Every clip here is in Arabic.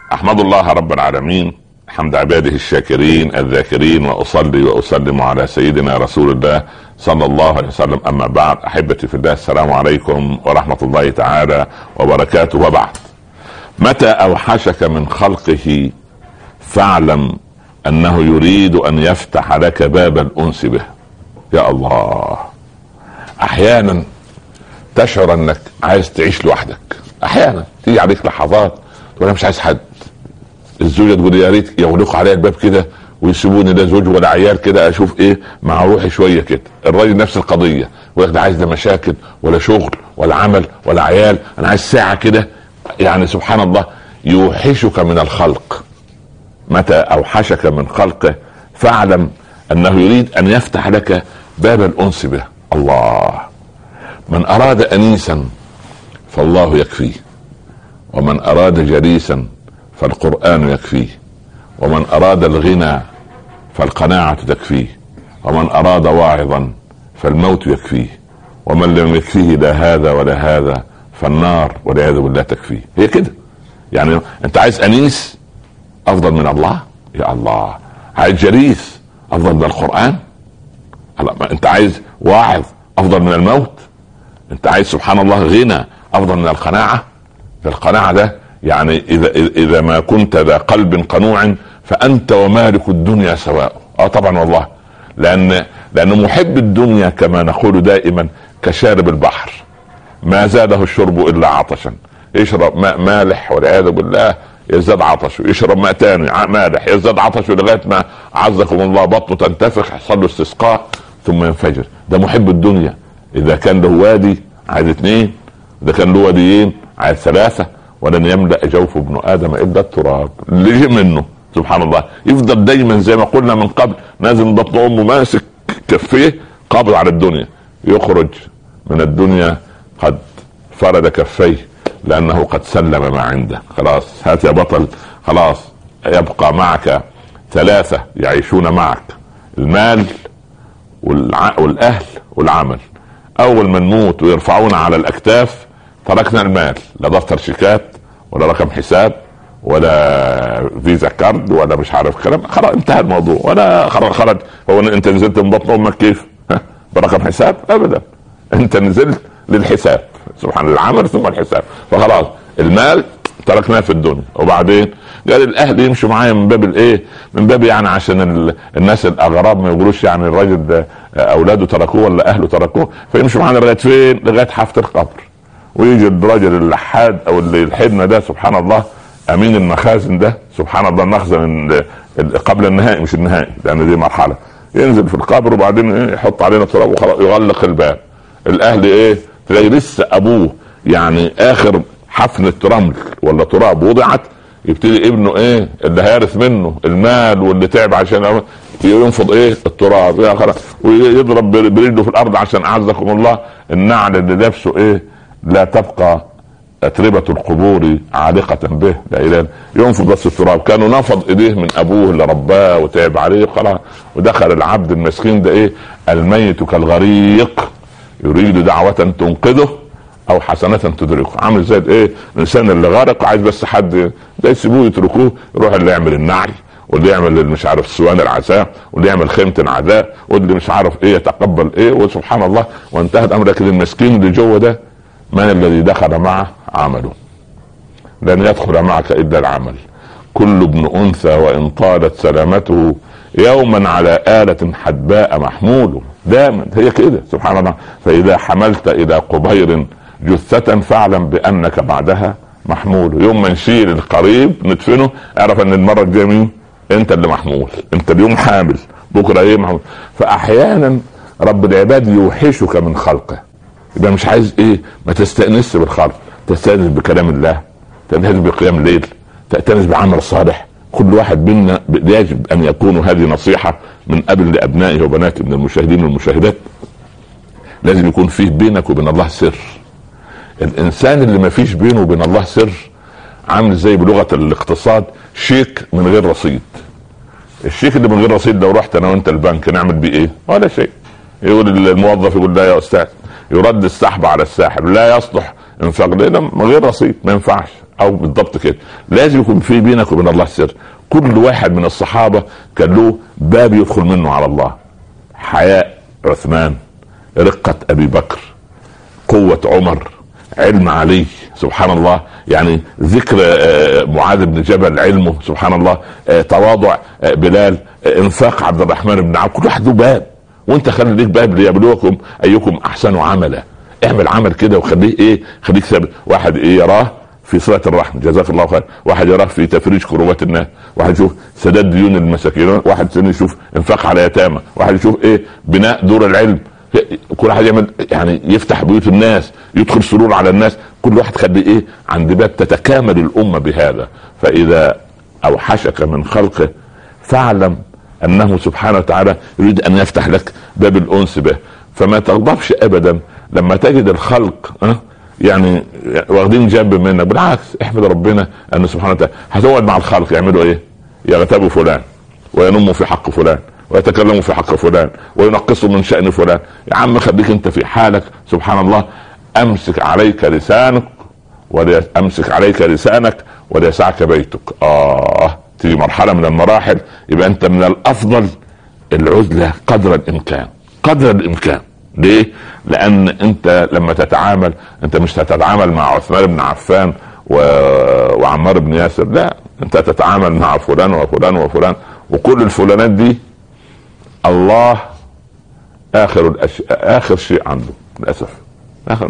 احمد الله رب العالمين حمد عباده الشاكرين الذاكرين، واصلي واسلم على سيدنا رسول الله صلى الله عليه وسلم. اما بعد، احبتي في الله، السلام عليكم ورحمة الله تعالى وبركاته. وبعد، متى اوحشك من خلقه فاعلم انه يريد ان يفتح لك باب الانس به. يا الله، احيانا تشعر انك عايز تعيش لوحدك، احيانا تيجي عليك لحظات وانا مش عايز حد. الزوجة تقول يا ريت يغلقوا عليا الباب كده ويسيبوني، لا زوج ولا عيال كده، اشوف ايه مع روحي شويه كده. الراجل نفس القضيه، وياخد عايز لا مشاكل ولا شغل ولا عمل ولا عيال، انا عايز ساعه كده. يعني سبحان الله، يوحشك من الخلق. متى اوحشك من خلقه فاعلم انه يريد ان يفتح لك باب الانس به. الله، من اراد انيسا فالله يكفيه، ومن اراد جليسا فالقرآن يكفيه، ومن اراد الغنى فالقناعة تكفيه، ومن اراد واعظا فالموت يكفيه، ومن لم يكفيه لا هذا ولا هذا فالنار والعياذ بالله تكفيه. هي كده يعني. انت عايز انيس افضل من الله؟ يا الله. عايز جليس افضل من القرآن؟ انت عايز واعظ افضل من الموت؟ انت عايز سبحان الله غنى افضل من القناعة؟ القناعة ده يعني اذا ما كنت ذا قلب قنوع فانت ومالك الدنيا سواء. طبعا والله، لانه محب الدنيا كما نقول دائما كشارب البحر، ما زاده الشرب الا عطشا. يشرب ماء مالح والعياذ بالله يزداد عطشه، يشرب ماء تاني مالح يزداد عطشه، لغايه ما عزكم الله بطنه تنتفخ، يحصل له استسقاء ثم ينفجر. ده محب الدنيا. اذا كان له وادي عايز 2، اذا كان له واديين عايز 3. ولن يملأ جوف ابن ادم الا التراب اللي يجي منه. سبحان الله، يفضل دايما زي ما قلنا من قبل نازل بطن امه ماسك كفيه قابض على الدنيا. يخرج من الدنيا قد فرد كفيه لانه قد سلم ما عنده. خلاص، هات يا بطل، خلاص يبقى معك 3 يعيشون معك: المال والاهل والعمل. اول ما نموت ويرفعونا على الاكتاف تركنا المال، لا دفتر شيكات ولا رقم حساب ولا فيزا كارد ولا مش عارف كلام. خلاص انتهى الموضوع. ولا خرج. هو انت نزلت من بطن امك كيف؟ برقم حساب؟ ابدا، انت نزلت للحساب. سبحان العمل ثم الحساب. فخلاص المال تركناه في الدنيا. وبعدين قال الاهل يمشوا معايا من باب الايه؟ من باب يعني عشان الناس الاغراب ما يقولوش يعني الراجل ده اولاده تركوه ولا اهله تركوه، فيمشوا معانا لغايه فين؟ لغايه حافه القبر. ويجي الراجل اللحاد او اللي يلحدنا ده سبحان الله امين المخازن ده، سبحان الله المخزن قبل النهائي مش النهائي لان دي مرحله، ينزل في القبر وبعدين يحط علينا تراب وخلاص يغلق الباب. الاهل ايه؟ تلاقي لسه ابوه يعني اخر حفنة رمل ولا تراب وضعت، يبتدي ابنه ايه اللي هيرث منه المال واللي تعب عشان ينفض ايه التراب يا خلاص، ويضرب برجله في الارض عشان اعزكم الله النعل اللي لابسه ايه لا تبقى اتربة القبور عالقة به. لا اله، ينفض بس التراب. كانوا نفض ايديه من ابوه اللي رباه وتعب عليه خلاص. ودخل العبد المسكين ده ايه؟ الميت كالغريق يريد دعوة تنقذه او حسنة تدركه. عامل زي ايه؟ الانسان اللي غرق عايز بس حد ده يسيبوه يتركوه، يروح اللي يعمل النعل واللي يعمل مش عارف سوان العزاء واللي يعمل خيمة العزاء واللي مش عارف ايه يتقبل ايه. وسبحان الله وانتهى الامر. لكن المسكين اللي جوه ده من الذي دخل معه؟ عمله. لن يدخل معك الا العمل. كل ابن انثى وان طالت سلامته يوما على آلة حدباء محمول. دائما هي كده سبحان الله. فاذا حملت الى قبير جثة فاعلم بانك بعدها محمول. يوم ما نشيل القريب ندفنه اعرف ان المرة الجاية مين؟ انت اللي محمول. انت اليوم حامل، بكرة ايه محمول. فاحيانا رب العباد يوحشك من خلقه. يبقى مش عايز ايه؟ ما تستأنس بالخلق، تستأنس بكلام الله، تستأنس بقيام الليل، تأتنس بعمل صالح. كل واحد منا يجب ان يكون، هذه نصيحة من اب لابنائه وبناته من المشاهدين والمشاهدات، لازم يكون فيه بينك وبين الله سر. الانسان اللي ما فيش بينه وبين الله سر عامل زي بلغة الاقتصاد شيك من غير رصيد. الشيك اللي من غير رصيد لو رحت انا وانت البنك نعمل بيه ايه؟ ولا شيء. يقول الموظف يقول لا يا استاذ، يرد السحب على الساحب، لا يصلح انفاق لنا من غير رصيد، ما ينفعش. او بالضبط كده، لازم يكون في بينك وبين الله سر. كل واحد من الصحابه كان له باب يدخل منه على الله. حياء عثمان، رقه ابي بكر، قوه عمر، علم علي، سبحان الله، يعني ذكر معاذ بن جبل علمه، سبحان الله، تواضع بلال، انفاق عبد الرحمن بن عوف. كل واحد له باب، وانت خلي ليك باب ليبلوكم ايكم احسن عملا. اعمل عمل كده وخليه خليك ثابت. واحد يراه في صلة الرحم، جزاك الله خير. واحد يراه في تفريج كروبات الناس، واحد يشوف سداد ديون المساكين، واحد ثاني يشوف انفاق على يتامى، واحد يشوف بناء دور العلم. كل واحد يعمل يعني يفتح بيوت الناس، يدخل سرور على الناس. كل واحد خلي عند باب تتكامل الامه بهذا. فاذا اوحشك من خلقه فاعلم انه سبحانه وتعالى يريد ان يفتح لك باب الانس به. فما تغضبش ابدا لما تجد الخلق يعني واخدين جنب منك، بالعكس احمد ربنا ان سبحانه وتعالى هتقعد مع الخلق يعملوا يغتابوا فلان وينموا في حق فلان ويتكلموا في حق فلان وينقصوا من شأن فلان. يا عم خليك انت في حالك، سبحان الله. امسك عليك لسانك وليسعك بيتك. تيجي مرحلة من المراحل يبقى انت من الافضل العزلة قدر الامكان. ليه؟ لان انت لما تتعامل، انت مش هتتعامل مع عثمان بن عفان وعمار بن ياسر، لا، انت تتعامل مع فلان وفلان وفلان، وكل الفلانات دي الله اخر شيء عنده للاسف. اخر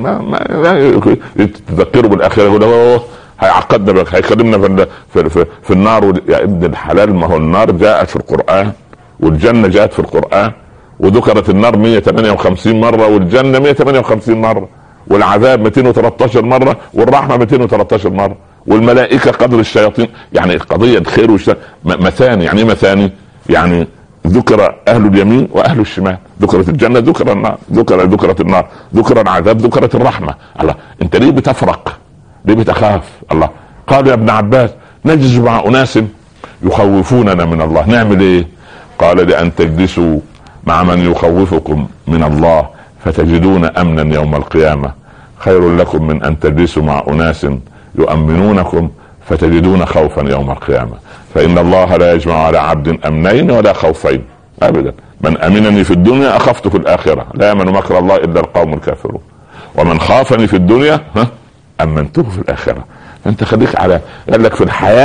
ما تذكره بالاخره، يقول هيعقدنا بك، هيكلمنا في النار. يا ابن الحلال، ما هو النار جاءت في القرآن والجنة جاءت في القرآن، وذكرت النار 158 مرة والجنة 158 مرة، والعذاب 213 مرة والرحمة 213 مرة، والملائكة قدر الشياطين. يعني القضية الخير والشر مثاني. يعني مثاني؟ يعني ذكر اهل اليمين واهل الشمال، ذكرت الجنة، ذكر النار، ذكرت النار، ذكر العذاب، ذكرت الرحمة. الله، انت ليه بتفرق؟ ليه بتخاف؟ الله قال يا ابن عباس نجلس مع اناس يخوفوننا من الله، نعمل ايه؟ قال لأن تجلسوا مع من يخوفكم من الله فتجدون امنا يوم القيامة خير لكم من ان تجلسوا مع اناس يؤمنونكم فتجدون خوفا يوم القيامة. فان الله لا يجمع على عبد امنين ولا خوفين ابدا. من امنني في الدنيا اخفت في الاخرة، لا يامن مكر الله الا القوم الكافرون، ومن خافني في الدنيا امنته في الاخرة. فانت خليك على، قال لك في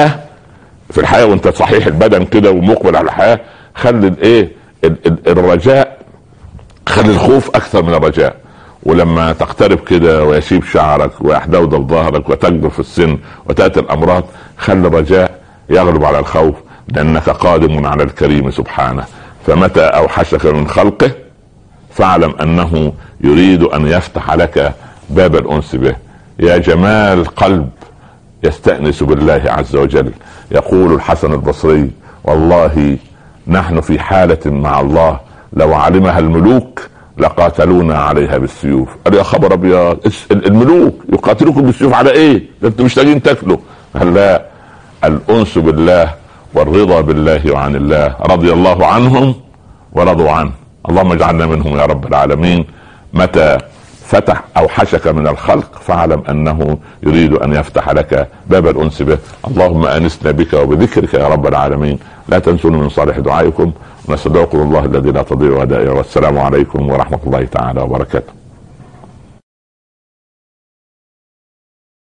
الحياة وانت صحيح البدن كده ومقبل على الحياة، خلي الرجاء، خلي الخوف اكثر من الرجاء. ولما تقترب كده ويشيب شعرك ويحدودب ظهرك وتكبر في السن وتأتي الامراض، خلي الرجاء يغلب على الخوف، لانك قادم على الكريم سبحانه. فمتى اوحشك من خلقه فاعلم انه يريد ان يفتح لك باب الانس به. يا جمال قلب يستأنس بالله عز وجل. يقول الحسن البصري والله نحن في حالة مع الله لو علمها الملوك لقاتلونا عليها بالسيوف. قال يا خبر ابيض، الملوك يقاتلوكم بالسيوف على ايه؟ انتم مش لاقيين تاكلوا. قال لا، الانس بالله والرضا بالله وعن الله، رضي الله عنهم ورضوا عنه. اللهم اجعلنا منهم يا رب العالمين. متى فتح اوحشك من الخلق فاعلم انه يريد ان يفتح لك باب الانس به. اللهم انسنا بك وبذكرك يا رب العالمين. لا تنسون من صالح دعائكم، ونستودعكم الله الذي لا تضيع ودائعه. والسلام عليكم ورحمة الله تعالى وبركاته.